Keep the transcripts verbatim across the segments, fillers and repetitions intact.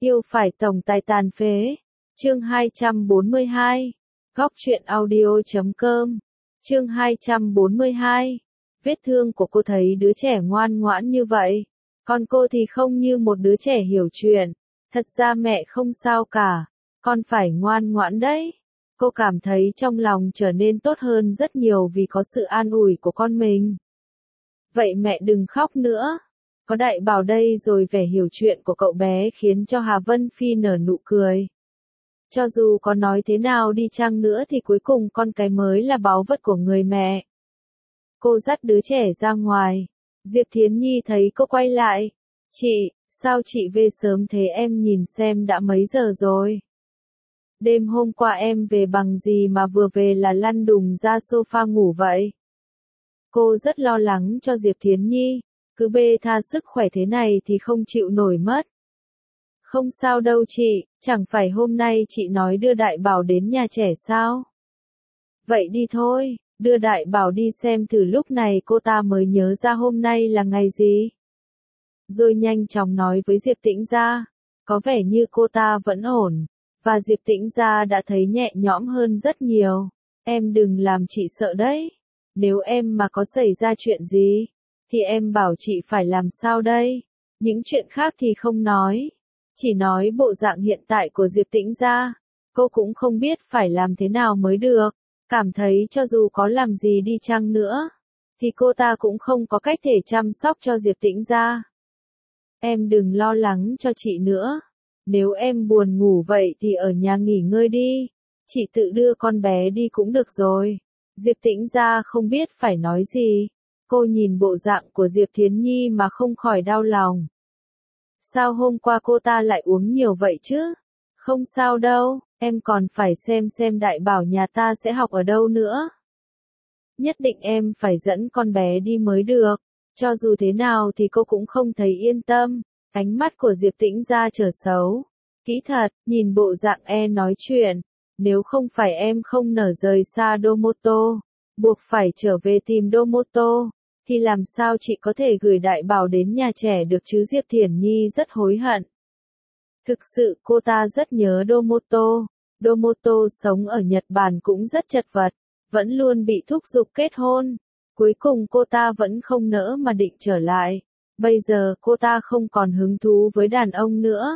Yêu phải tổng tài tàn phế. Chương hai trăm bốn mươi hai. Góc truyện audio chấm com. Chương hai trăm bốn mươi hai. Vết thương của cô thấy đứa trẻ ngoan ngoãn như vậy. Còn cô thì không như một đứa trẻ hiểu chuyện. Thật ra mẹ không sao cả. Con phải ngoan ngoãn đấy. Cô cảm thấy trong lòng trở nên tốt hơn rất nhiều vì có sự an ủi của con mình. Vậy mẹ đừng khóc nữa. Có đại bảo đây rồi vẻ hiểu chuyện của cậu bé khiến cho Hà Vân Phi nở nụ cười. Cho dù có nói thế nào đi chăng nữa thì cuối cùng con cái mới là báu vật của người mẹ. Cô dắt đứa trẻ ra ngoài. Diệp Thiến Nhi thấy cô quay lại. Chị, sao chị về sớm thế, em nhìn xem đã mấy giờ rồi. Đêm hôm qua em về bằng gì mà vừa về là lăn đùng ra sofa ngủ vậy? Cô rất lo lắng cho Diệp Thiến Nhi. Cứ bê tha sức khỏe thế này thì không chịu nổi mất. Không sao đâu chị, chẳng phải hôm nay chị nói đưa Đại Bảo đến nhà trẻ sao? Vậy đi thôi, đưa Đại Bảo đi xem thử, lúc này cô ta mới nhớ ra hôm nay là ngày gì. Rồi nhanh chóng nói với Diệp Tĩnh Gia, có vẻ như cô ta vẫn ổn, và Diệp Tĩnh Gia đã thấy nhẹ nhõm hơn rất nhiều. Em đừng làm chị sợ đấy, nếu em mà có xảy ra chuyện gì, thì em bảo chị phải làm sao đây? Những chuyện khác thì không nói. Chỉ nói bộ dạng hiện tại của Diệp Tĩnh Gia, cô cũng không biết phải làm thế nào mới được, cảm thấy cho dù có làm gì đi chăng nữa, thì cô ta cũng không có cách thể chăm sóc cho Diệp Tĩnh Gia. Em đừng lo lắng cho chị nữa, nếu em buồn ngủ vậy thì ở nhà nghỉ ngơi đi, chị tự đưa con bé đi cũng được rồi. Diệp Tĩnh Gia không biết phải nói gì, cô nhìn bộ dạng của Diệp Thiến Nhi mà không khỏi đau lòng. Sao hôm qua cô ta lại uống nhiều vậy chứ? Không sao đâu, em còn phải xem xem Đại Bảo nhà ta sẽ học ở đâu nữa. Nhất định em phải dẫn con bé đi mới được, cho dù thế nào thì cô cũng không thấy yên tâm. Ánh mắt của Diệp Tĩnh Gia trở xấu. Kỹ thật, nhìn bộ dạng e nói chuyện, nếu không phải em không nở rời xa Domoto, buộc phải trở về tìm Domoto, thì làm sao chị có thể gửi Đại Bảo đến nhà trẻ được chứ? Diệp Thiển Nhi rất hối hận. Thực sự cô ta rất nhớ Domoto. Domoto sống ở Nhật Bản cũng rất chật vật, vẫn luôn bị thúc giục kết hôn. Cuối cùng cô ta vẫn không nỡ mà định trở lại. Bây giờ cô ta không còn hứng thú với đàn ông nữa.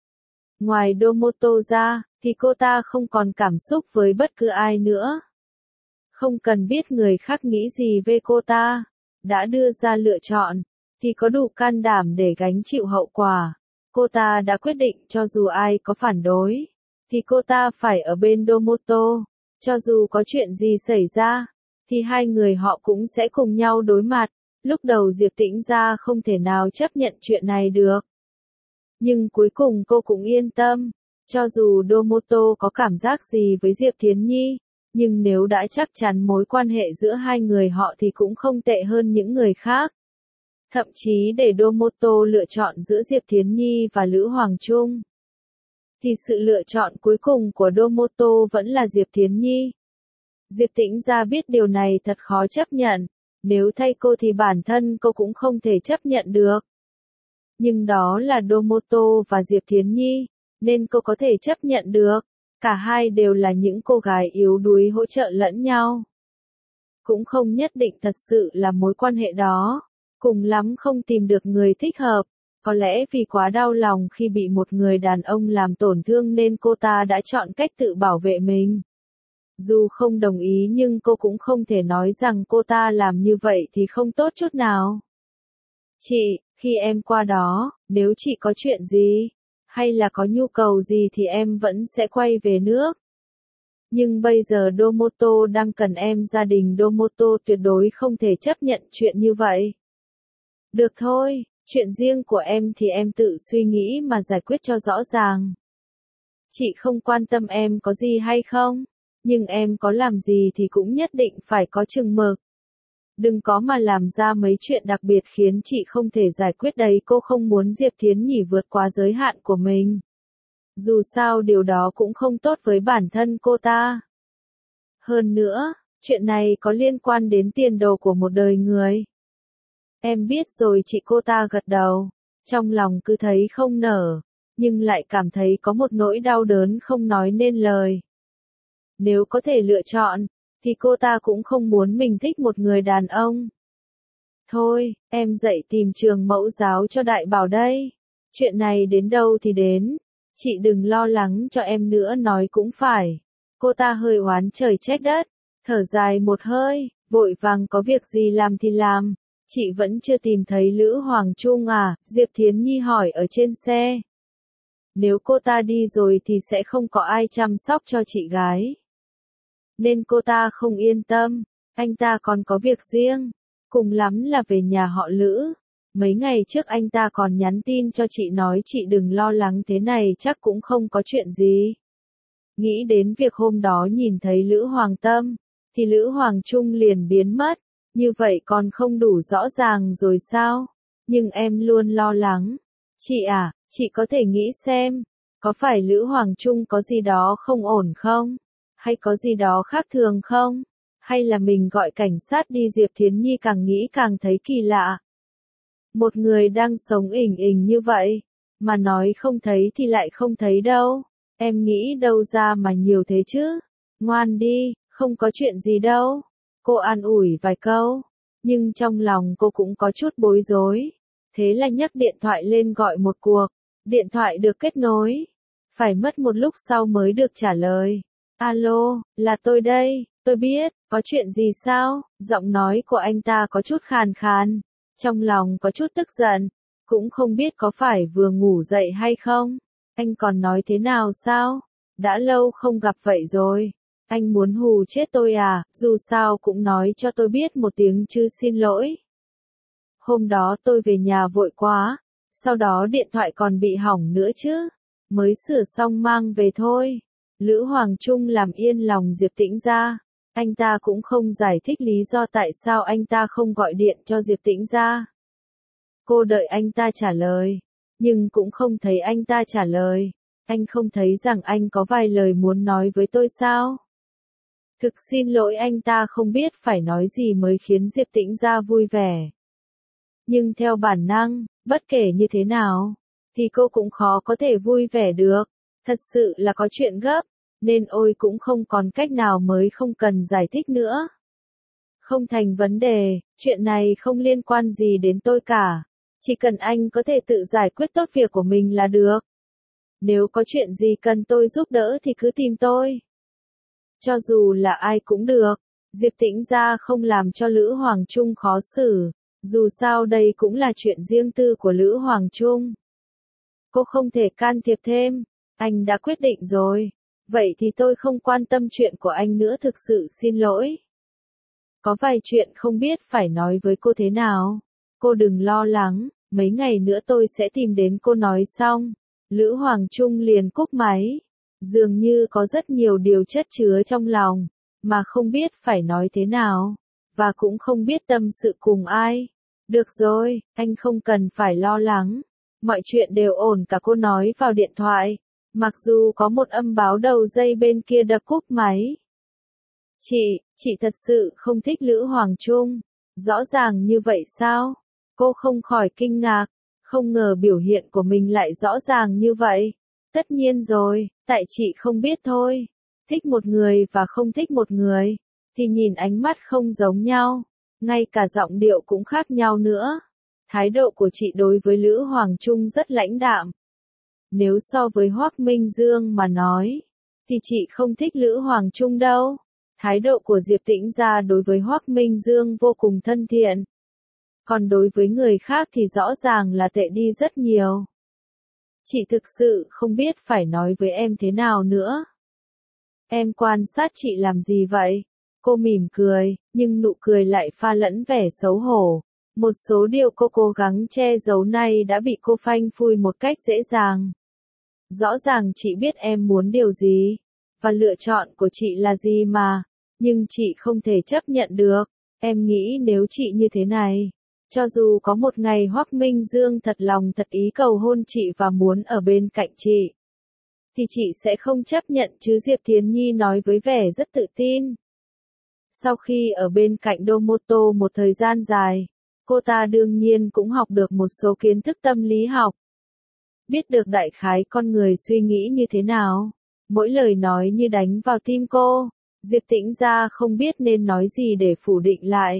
Ngoài Domoto ra, thì cô ta không còn cảm xúc với bất cứ ai nữa. Không cần biết người khác nghĩ gì về cô ta. Đã đưa ra lựa chọn, thì có đủ can đảm để gánh chịu hậu quả. Cô ta đã quyết định cho dù ai có phản đối, thì cô ta phải ở bên Domoto. Cho dù có chuyện gì xảy ra, thì hai người họ cũng sẽ cùng nhau đối mặt. Lúc đầu Diệp Tĩnh Gia không thể nào chấp nhận chuyện này được. Nhưng cuối cùng cô cũng yên tâm. Cho dù Domoto có cảm giác gì với Diệp Thiến Nhi, nhưng nếu đã chắc chắn mối quan hệ giữa hai người họ thì cũng không tệ hơn những người khác. Thậm chí để Domoto lựa chọn giữa Diệp Thiến Nhi và Lữ Hoàng Trung, thì sự lựa chọn cuối cùng của Domoto vẫn là Diệp Thiến Nhi. Diệp Tĩnh Gia biết điều này thật khó chấp nhận, nếu thay cô thì bản thân cô cũng không thể chấp nhận được. Nhưng đó là Domoto và Diệp Thiến Nhi, nên cô có thể chấp nhận được. Cả hai đều là những cô gái yếu đuối hỗ trợ lẫn nhau. Cũng không nhất định thật sự là mối quan hệ đó. Cùng lắm không tìm được người thích hợp. Có lẽ vì quá đau lòng khi bị một người đàn ông làm tổn thương nên cô ta đã chọn cách tự bảo vệ mình. Dù không đồng ý nhưng cô cũng không thể nói rằng cô ta làm như vậy thì không tốt chút nào. Chị, khi em qua đó, nếu chị có chuyện gì, hay là có nhu cầu gì thì em vẫn sẽ quay về nước. Nhưng bây giờ Domoto đang cần em, gia đình Domoto tuyệt đối không thể chấp nhận chuyện như vậy. Được thôi, chuyện riêng của em thì em tự suy nghĩ mà giải quyết cho rõ ràng. Chị không quan tâm em có gì hay không, nhưng em có làm gì thì cũng nhất định phải có chừng mực. Đừng có mà làm ra mấy chuyện đặc biệt khiến chị không thể giải quyết đấy. Cô không muốn Diệp Thiến Nhi vượt quá giới hạn của mình. Dù sao điều đó cũng không tốt với bản thân cô ta. Hơn nữa, chuyện này có liên quan đến tiền đồ của một đời người. Em biết rồi chị. Cô ta gật đầu, trong lòng cứ thấy không nở. nhưng lại cảm thấy có một nỗi đau đớn không nói nên lời. Nếu có thể lựa chọn, thì cô ta cũng không muốn mình thích một người đàn ông. Thôi, em dậy tìm trường mẫu giáo cho Đại Bảo đây. Chuyện này đến đâu thì đến. Chị đừng lo lắng cho em nữa nói cũng phải. Cô ta hơi oán trời trách đất, thở dài một hơi, vội vàng có việc gì làm thì làm. Chị vẫn chưa tìm thấy Lữ Hoàng Trung à? Diệp Thiến Nhi hỏi ở trên xe. Nếu cô ta đi rồi thì sẽ không có ai chăm sóc cho chị gái. Nên cô ta không yên tâm, anh ta còn có việc riêng, cùng lắm là về nhà họ Lữ. Mấy ngày trước anh ta còn nhắn tin cho chị nói chị đừng lo lắng, thế này chắc cũng không có chuyện gì. Nghĩ đến việc hôm đó nhìn thấy Lữ Hoàng Tâm, thì Lữ Hoàng Trung liền biến mất, như vậy còn không đủ rõ ràng rồi sao? Nhưng em luôn lo lắng. Chị à, chị có thể nghĩ xem, có phải Lữ Hoàng Trung có gì đó không ổn không? Hay có gì đó khác thường không? Hay là mình gọi cảnh sát đi? Diệp Thiến Nhi càng nghĩ càng thấy kỳ lạ. Một người đang sống ỉn ỉn như vậy, mà nói không thấy thì lại không thấy đâu. Em nghĩ đâu ra mà nhiều thế chứ? Ngoan đi, không có chuyện gì đâu. Cô an ủi vài câu, nhưng trong lòng cô cũng có chút bối rối. Thế là nhấc điện thoại lên gọi một cuộc. Điện thoại được kết nối. Phải mất một lúc sau mới được trả lời. Alo, là tôi đây, tôi biết, có chuyện gì sao? Giọng nói của anh ta có chút khàn khàn. Trong lòng có chút tức giận. Cũng không biết có phải vừa ngủ dậy hay không? Anh còn nói thế nào sao? Đã lâu không gặp vậy rồi. Anh muốn hù chết tôi à? Dù sao cũng nói cho tôi biết một tiếng chứ, xin lỗi. Hôm đó tôi về nhà vội quá. Sau đó điện thoại còn bị hỏng nữa chứ. Mới sửa xong mang về thôi. Lữ Hoàng Trung làm yên lòng Diệp Tĩnh Gia. Anh ta cũng không giải thích lý do tại sao anh ta không gọi điện cho Diệp Tĩnh Gia. Cô đợi anh ta trả lời, nhưng cũng không thấy anh ta trả lời. Anh không thấy rằng anh có vài lời muốn nói với tôi sao? Thực xin lỗi, anh ta không biết phải nói gì mới khiến Diệp Tĩnh Gia vui vẻ. Nhưng theo bản năng, bất kể như thế nào, thì cô cũng khó có thể vui vẻ được. Thật sự là có chuyện gấp, nên ôi cũng không còn cách nào mới không cần giải thích nữa. Không thành vấn đề, chuyện này không liên quan gì đến tôi cả. Chỉ cần anh có thể tự giải quyết tốt việc của mình là được. Nếu có chuyện gì cần tôi giúp đỡ thì cứ tìm tôi. Cho dù là ai cũng được. Diệp Tĩnh Gia không làm cho Lữ Hoàng Trung khó xử. Dù sao đây cũng là chuyện riêng tư của Lữ Hoàng Trung. Cô không thể can thiệp thêm. Anh đã quyết định rồi. Vậy thì tôi không quan tâm chuyện của anh nữa, thực sự xin lỗi. Có vài chuyện không biết phải nói với cô thế nào. Cô đừng lo lắng, mấy ngày nữa tôi sẽ tìm đến cô nói xong. Lữ Hoàng Trung liền cúp máy. Dường như có rất nhiều điều chất chứa trong lòng, mà không biết phải nói thế nào, và cũng không biết tâm sự cùng ai. Được rồi, anh không cần phải lo lắng. Mọi chuyện đều ổn cả, cô nói vào điện thoại. Mặc dù có một âm báo đầu dây bên kia đập cúp máy. Chị, chị thật sự không thích Lữ Hoàng Trung. Rõ ràng như vậy sao? Cô không khỏi kinh ngạc, không ngờ biểu hiện của mình lại rõ ràng như vậy. Tất nhiên rồi, tại chị không biết thôi. Thích một người và không thích một người, thì nhìn ánh mắt không giống nhau. Ngay cả giọng điệu cũng khác nhau nữa. Thái độ của chị đối với Lữ Hoàng Trung rất lãnh đạm. Nếu so với Hoắc Minh Dương mà nói, thì chị không thích Lữ Hoàng Trung đâu. Thái độ của Diệp Tĩnh Gia đối với Hoắc Minh Dương vô cùng thân thiện. Còn đối với người khác thì rõ ràng là tệ đi rất nhiều. Chị thực sự không biết phải nói với em thế nào nữa. Em quan sát chị làm gì vậy? Cô mỉm cười, nhưng nụ cười lại pha lẫn vẻ xấu hổ. Một số điều cô cố gắng che giấu nay đã bị cô phanh phui một cách dễ dàng. Rõ ràng chị biết em muốn điều gì, và lựa chọn của chị là gì mà, nhưng chị không thể chấp nhận được. Em nghĩ nếu chị như thế này, cho dù có một ngày Hoắc Minh Dương thật lòng thật ý cầu hôn chị và muốn ở bên cạnh chị, thì chị sẽ không chấp nhận chứ, Diệp Thiến Nhi nói với vẻ rất tự tin. Sau khi ở bên cạnh Domoto một thời gian dài, cô ta đương nhiên cũng học được một số kiến thức tâm lý học. biết được đại khái con người suy nghĩ như thế nào. Mỗi lời nói như đánh vào tim cô, Diệp Tĩnh Gia không biết nên nói gì để phủ định lại.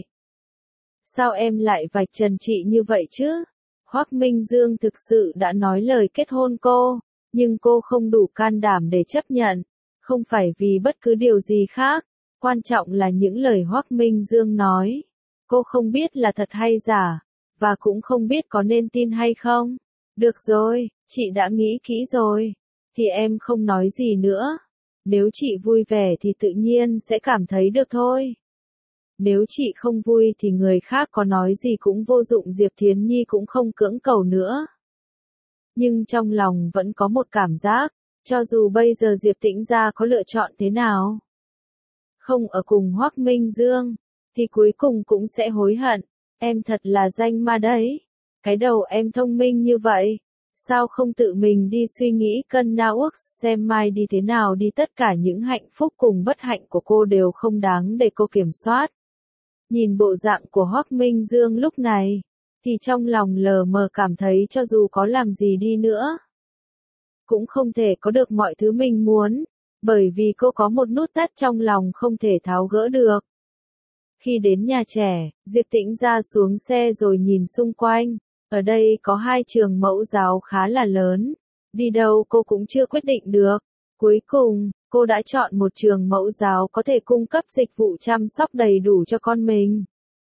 Sao em lại vạch trần chị như vậy chứ? Hoắc Minh Dương thực sự đã nói lời kết hôn cô, nhưng cô không đủ can đảm để chấp nhận, không phải vì bất cứ điều gì khác, quan trọng là những lời Hoắc Minh Dương nói. Cô không biết là thật hay giả, và cũng không biết có nên tin hay không. Được rồi, chị đã nghĩ kỹ rồi, thì em không nói gì nữa. Nếu chị vui vẻ thì tự nhiên sẽ cảm thấy được thôi. Nếu chị không vui thì người khác có nói gì cũng vô dụng, Diệp Thiến Nhi cũng không cưỡng cầu nữa. Nhưng trong lòng vẫn có một cảm giác, cho dù bây giờ Diệp Tĩnh Gia có lựa chọn thế nào, không ở cùng Hoắc Minh Dương, thì cuối cùng cũng sẽ hối hận. Em thật là danh ma đấy. Cái đầu em thông minh như vậy, sao không tự mình đi suy nghĩ cân não ước xem mai đi thế nào đi, tất cả những hạnh phúc cùng bất hạnh của cô đều không đáng để cô kiểm soát. Nhìn bộ dạng của Hoắc Minh Dương lúc này, thì trong lòng lờ mờ cảm thấy cho dù có làm gì đi nữa, cũng không thể có được mọi thứ mình muốn, bởi vì cô có một nút thắt trong lòng không thể tháo gỡ được. Khi đến nhà trẻ, Diệp Tĩnh Gia xuống xe rồi nhìn xung quanh, ở đây có hai trường mẫu giáo khá là lớn, đi đâu cô cũng chưa quyết định được. Cuối cùng, cô đã chọn một trường mẫu giáo có thể cung cấp dịch vụ chăm sóc đầy đủ cho con mình.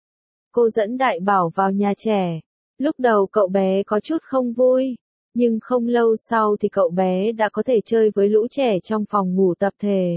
Cô dẫn Đại Bảo vào nhà trẻ. Lúc đầu cậu bé có chút không vui, nhưng không lâu sau thì cậu bé đã có thể chơi với lũ trẻ trong phòng ngủ tập thể.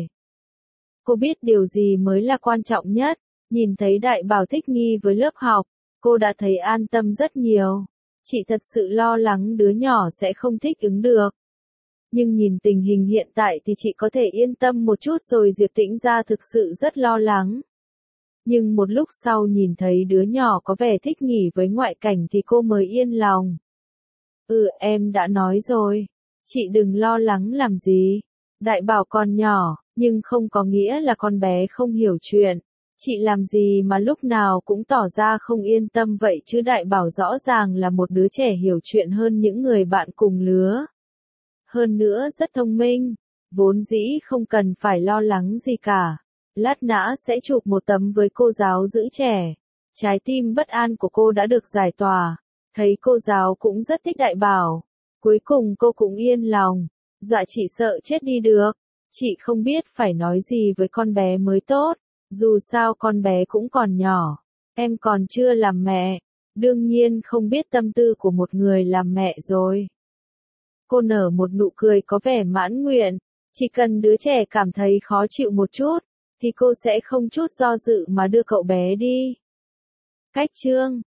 Cô biết điều gì mới là quan trọng nhất, nhìn thấy Đại Bảo thích nghi với lớp học, cô đã thấy an tâm rất nhiều. Chị thật sự lo lắng đứa nhỏ sẽ không thích ứng được. Nhưng nhìn tình hình hiện tại thì chị có thể yên tâm một chút rồi. Diệp Tĩnh Gia thực sự rất lo lắng. Nhưng một lúc sau nhìn thấy đứa nhỏ có vẻ thích nghỉ với ngoại cảnh thì cô mới yên lòng. Ừ, em đã nói rồi. Chị đừng lo lắng làm gì. Đại Bảo còn nhỏ, nhưng không có nghĩa là con bé không hiểu chuyện. Chị làm gì mà lúc nào cũng tỏ ra không yên tâm vậy chứ? Đại Bảo rõ ràng là một đứa trẻ hiểu chuyện hơn những người bạn cùng lứa. Hơn nữa rất thông minh, vốn dĩ không cần phải lo lắng gì cả. Lát nữa sẽ chụp một tấm với cô giáo giữ trẻ. Trái tim bất an của cô đã được giải tỏa. Thấy cô giáo cũng rất thích Đại Bảo. Cuối cùng cô cũng yên lòng. Dọa chị sợ chết đi được. Chị không biết phải nói gì với con bé mới tốt. Dù sao con bé cũng còn nhỏ. Em còn chưa làm mẹ. Đương nhiên không biết tâm tư của một người làm mẹ rồi. Cô nở một nụ cười có vẻ mãn nguyện. Chỉ cần đứa trẻ cảm thấy khó chịu một chút, thì cô sẽ không chút do dự mà đưa cậu bé đi. Cách chương